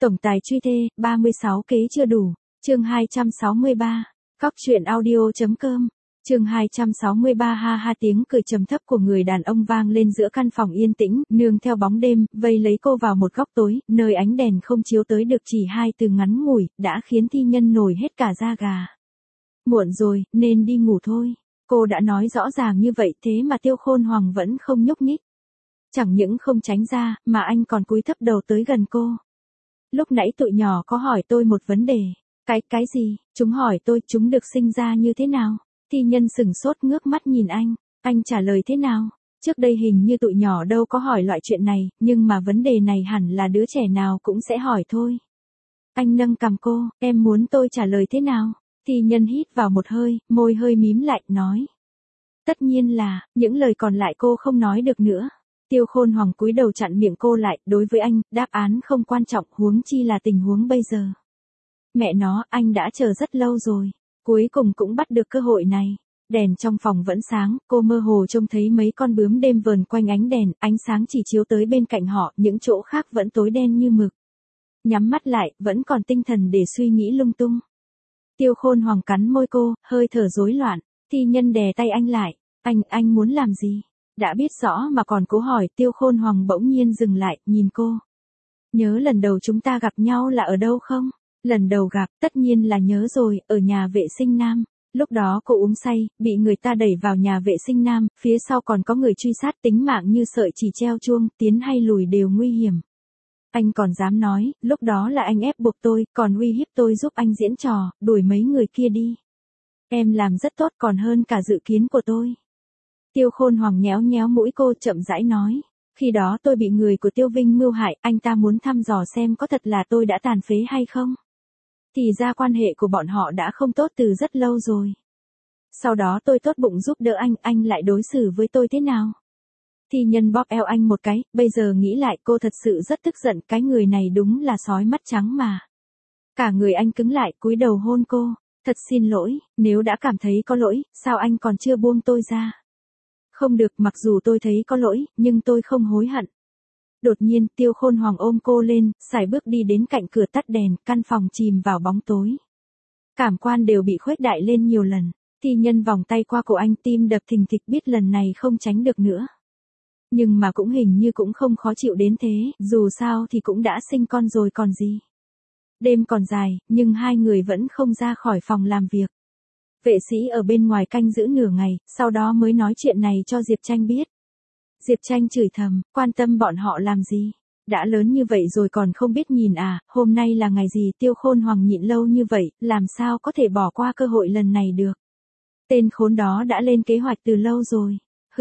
Tổng tài truy thê, 36 kế chưa đủ. Chương 263. Cóc truyện audio.com. Chương 263. Ha ha, tiếng cười trầm thấp của người đàn ông vang lên giữa căn phòng yên tĩnh, nương theo bóng đêm, vây lấy cô vào một góc tối, nơi ánh đèn không chiếu tới được, chỉ hai từ ngắn ngủi, đã khiến thi nhân nổi hết cả da gà. Muộn rồi, nên đi ngủ thôi. Cô đã nói rõ ràng như vậy, thế mà Tiêu Khôn Hoàng vẫn không nhúc nhích. Chẳng những không tránh ra, mà anh còn cúi thấp đầu tới gần cô. Lúc nãy tụi nhỏ có hỏi tôi một vấn đề. Cái gì? Chúng hỏi tôi, chúng được sinh ra như thế nào? Thi nhân sửng sốt ngước mắt nhìn anh trả lời thế nào? Trước đây hình như tụi nhỏ đâu có hỏi loại chuyện này, nhưng mà vấn đề này hẳn là đứa trẻ nào cũng sẽ hỏi thôi. Anh nâng cằm cô, em muốn tôi trả lời thế nào? Thi nhân hít vào một hơi, môi hơi mím lại, nói. Tất nhiên là, những lời còn lại cô không nói được nữa. Tiêu Khôn Hoàng cúi đầu chặn miệng cô lại, đối với anh, đáp án không quan trọng, huống chi là tình huống bây giờ. Mẹ nó, anh đã chờ rất lâu rồi. Cuối cùng cũng bắt được cơ hội này. Đèn trong phòng vẫn sáng, cô mơ hồ trông thấy mấy con bướm đêm vờn quanh ánh đèn, ánh sáng chỉ chiếu tới bên cạnh họ, những chỗ khác vẫn tối đen như mực. Nhắm mắt lại, vẫn còn tinh thần để suy nghĩ lung tung. Tiêu Khôn Hoàng cắn môi cô, hơi thở rối loạn. Thi nhân đè tay anh lại. Anh muốn làm gì? Đã biết rõ mà còn cố hỏi. Tiêu Khôn Hoàng bỗng nhiên dừng lại, nhìn cô. Nhớ lần đầu chúng ta gặp nhau là ở đâu không? Lần đầu gặp, tất nhiên là nhớ rồi, ở nhà vệ sinh nam. Lúc đó cô uống say, bị người ta đẩy vào nhà vệ sinh nam, phía sau còn có người truy sát, tính mạng như sợi chỉ treo chuông, tiến hay lùi đều nguy hiểm. Anh còn dám nói, lúc đó là anh ép buộc tôi, còn uy hiếp tôi giúp anh diễn trò, đuổi mấy người kia đi. Em làm rất tốt, còn hơn cả dự kiến của tôi. Tiêu Khôn Hoàng nhéo nhéo mũi cô, chậm rãi nói. Khi đó tôi bị người của Tiêu Vinh mưu hại, anh ta muốn thăm dò xem có thật là tôi đã tàn phế hay không. Thì ra quan hệ của bọn họ đã không tốt từ rất lâu rồi. Sau đó tôi tốt bụng giúp đỡ anh lại đối xử với tôi thế nào? Thi nhân bóp eo anh một cái, bây giờ nghĩ lại cô thật sự rất tức giận, cái người này đúng là sói mắt trắng mà. Cả người anh cứng lại, cúi đầu hôn cô. Thật xin lỗi, nếu đã cảm thấy có lỗi, sao anh còn chưa buông tôi ra? Không được, mặc dù tôi thấy có lỗi, nhưng tôi không hối hận. Đột nhiên, Tiêu Khôn Hoàng ôm cô lên, sải bước đi đến cạnh cửa, tắt đèn, căn phòng chìm vào bóng tối. Cảm quan đều bị khuếch đại lên nhiều lần. Thi nhân vòng tay qua cổ anh, tim đập thình thịch, biết lần này không tránh được nữa. Nhưng mà cũng hình như cũng không khó chịu đến thế, dù sao thì cũng đã sinh con rồi còn gì. Đêm còn dài, nhưng hai người vẫn không ra khỏi phòng làm việc. Vệ sĩ ở bên ngoài canh giữ nửa ngày, sau đó mới nói chuyện này cho Diệp Tranh biết. Diệp Tranh chửi thầm, quan tâm bọn họ làm gì? Đã lớn như vậy rồi còn không biết nhìn à, hôm nay là ngày gì? Tiêu Khôn Hoàng nhịn lâu như vậy, làm sao có thể bỏ qua cơ hội lần này được? Tên khốn đó đã lên kế hoạch từ lâu rồi.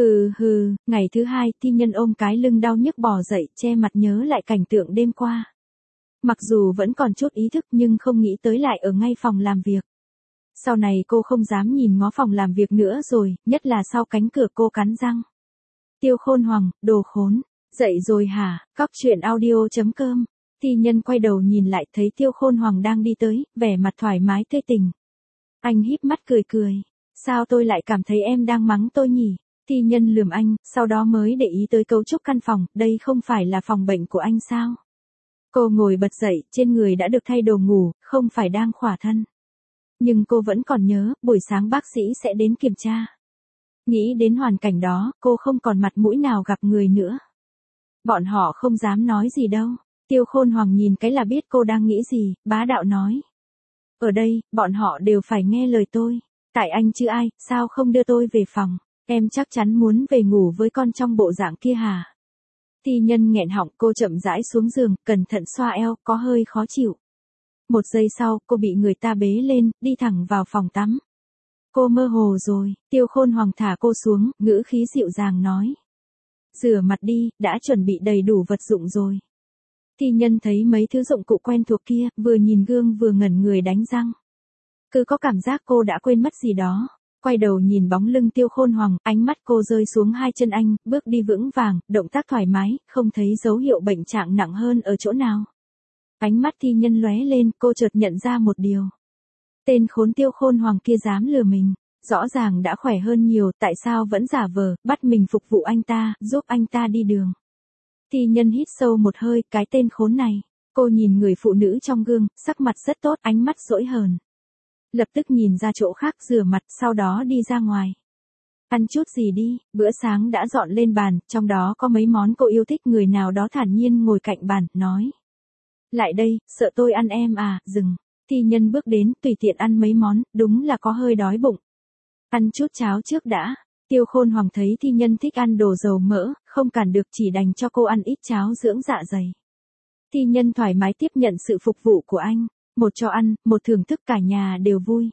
Hừ, ngày thứ hai, thi nhân ôm cái lưng đau nhức bò dậy, che mặt nhớ lại cảnh tượng đêm qua. Mặc dù vẫn còn chút ý thức nhưng không nghĩ tới lại ở ngay phòng làm việc. Sau này cô không dám nhìn ngó phòng làm việc nữa rồi, nhất là sau cánh cửa. Cô cắn răng. Tiêu Khôn Hoàng, đồ khốn. Dậy rồi hả? Cóc truyện audio.com. Thi nhân quay đầu nhìn lại, thấy Tiêu Khôn Hoàng đang đi tới, vẻ mặt thoải mái tươi tình. Anh híp mắt cười. Sao tôi lại cảm thấy em đang mắng tôi nhỉ? Thi nhân lườm anh, sau đó mới để ý tới cấu trúc căn phòng, đây không phải là phòng bệnh của anh sao? Cô ngồi bật dậy, trên người đã được thay đồ ngủ, không phải đang khỏa thân. Nhưng cô vẫn còn nhớ, buổi sáng bác sĩ sẽ đến kiểm tra. Nghĩ đến hoàn cảnh đó, cô không còn mặt mũi nào gặp người nữa. Bọn họ không dám nói gì đâu. Tiêu Khôn Hoàng nhìn cái là biết cô đang nghĩ gì, bá đạo nói. Ở đây, bọn họ đều phải nghe lời tôi. Tại anh chứ ai, sao không đưa tôi về phòng? Em chắc chắn muốn về ngủ với con trong bộ dạng kia hả? Thi nhân nghẹn họng, cô chậm rãi xuống giường, cẩn thận xoa eo, có hơi khó chịu. Một giây sau, cô bị người ta bế lên, đi thẳng vào phòng tắm. Cô mơ hồ rồi. Tiêu Khôn Hoàng thả cô xuống, ngữ khí dịu dàng nói. Rửa mặt đi, đã chuẩn bị đầy đủ vật dụng rồi. Thi nhân thấy mấy thứ dụng cụ quen thuộc kia, vừa nhìn gương vừa ngẩn người đánh răng. Cứ có cảm giác cô đã quên mất gì đó. Quay đầu nhìn bóng lưng Tiêu Khôn Hoàng, ánh mắt cô rơi xuống hai chân anh, bước đi vững vàng, động tác thoải mái, không thấy dấu hiệu bệnh trạng nặng hơn ở chỗ nào. Ánh mắt thi nhân lóe lên, cô chợt nhận ra một điều. Tên khốn Tiêu Khôn Hoàng kia dám lừa mình, rõ ràng đã khỏe hơn nhiều, tại sao vẫn giả vờ, bắt mình phục vụ anh ta, giúp anh ta đi đường. Thi nhân hít sâu một hơi, cái tên khốn này. Cô nhìn người phụ nữ trong gương, sắc mặt rất tốt, ánh mắt dỗi hờn. Lập tức nhìn ra chỗ khác rửa mặt, sau đó đi ra ngoài. Ăn chút gì đi, bữa sáng đã dọn lên bàn, trong đó có mấy món cô yêu thích. Người nào đó thản nhiên ngồi cạnh bàn, nói. Lại đây, sợ tôi ăn em à, dừng. Thi Nhân bước đến, tùy tiện ăn mấy món, đúng là có hơi đói bụng. Ăn chút cháo trước đã. Tiêu Khôn Hoàng thấy Thi Nhân thích ăn đồ dầu mỡ, không cản được chỉ đành cho cô ăn ít cháo dưỡng dạ dày. Thi Nhân thoải mái tiếp nhận sự phục vụ của anh. Một cho ăn, một thưởng thức, cả nhà đều vui.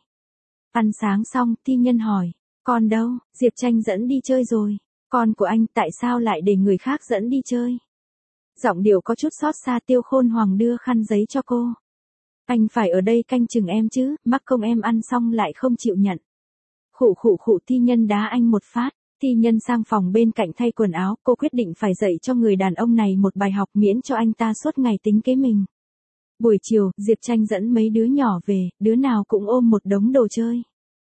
Ăn sáng xong, Thi Nhân hỏi. Con đâu? Diệp Tranh dẫn đi chơi rồi. Con của anh tại sao lại để người khác dẫn đi chơi? Giọng điệu có chút xót xa. Tiêu Khôn Hoàng đưa khăn giấy cho cô. Anh phải ở đây canh chừng em chứ, mắc công em ăn xong lại không chịu nhận. Khụ khụ khụ. Thi Nhân đá anh một phát. Thi Nhân sang phòng bên cạnh thay quần áo, cô quyết định phải dạy cho người đàn ông này một bài học miễn cho anh ta suốt ngày tính kế mình. Buổi chiều, Diệp Tranh dẫn mấy đứa nhỏ về, đứa nào cũng ôm một đống đồ chơi.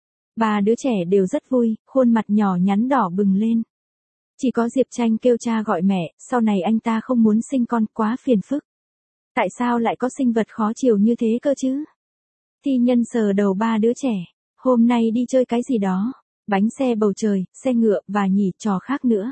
Ba đứa trẻ đều rất vui, khuôn mặt nhỏ nhắn đỏ bừng lên. Chỉ có Diệp Tranh kêu cha gọi mẹ, sau này anh ta không muốn sinh con, quá phiền phức. Tại sao lại có sinh vật khó chiều như thế cơ chứ? Thi Nhân sờ đầu ba đứa trẻ. Hôm nay đi chơi cái gì đó? Bánh xe bầu trời, xe ngựa và nhỉ trò khác nữa.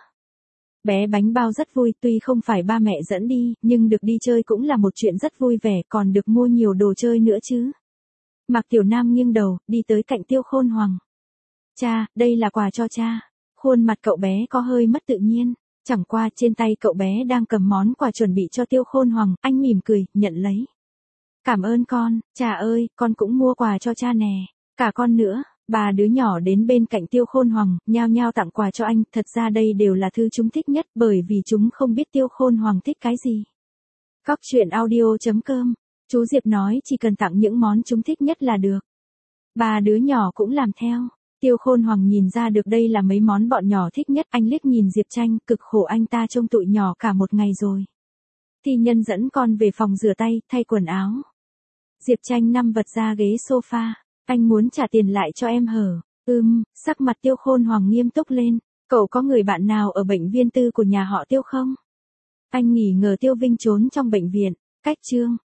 Bé Bánh Bao rất vui, tuy không phải ba mẹ dẫn đi, nhưng được đi chơi cũng là một chuyện rất vui vẻ, còn được mua nhiều đồ chơi nữa chứ. Mạc Tiểu Nam nghiêng đầu, đi tới cạnh Tiêu Khôn Hoàng. Cha, đây là quà cho cha. Khuôn mặt cậu bé có hơi mất tự nhiên. Chẳng qua trên tay cậu bé đang cầm món quà chuẩn bị cho Tiêu Khôn Hoàng, anh mỉm cười, nhận lấy. Cảm ơn con, cha ơi, con cũng mua quà cho cha nè. Cả con nữa. Ba đứa nhỏ đến bên cạnh Tiêu Khôn Hoàng, nhao nhao tặng quà cho anh, thật ra đây đều là thứ chúng thích nhất bởi vì chúng không biết Tiêu Khôn Hoàng thích cái gì. Cóc truyện audio.com, chú Diệp nói chỉ cần tặng những món chúng thích nhất là được. Ba đứa nhỏ cũng làm theo. Tiêu Khôn Hoàng nhìn ra được đây là mấy món bọn nhỏ thích nhất, anh liếc nhìn Diệp Tranh, cực khổ anh ta trông tụi nhỏ cả một ngày rồi. Thi Nhân dẫn con về phòng rửa tay, thay quần áo. Diệp Tranh nằm vật ra ghế sofa. Anh muốn trả tiền lại cho em hở? Sắc mặt Tiêu Khôn Hoàng nghiêm túc lên. Cậu có người bạn nào ở bệnh viện tư của nhà họ Tiêu không? Anh nghi ngờ Tiêu Vinh trốn trong bệnh viện. Cách chương.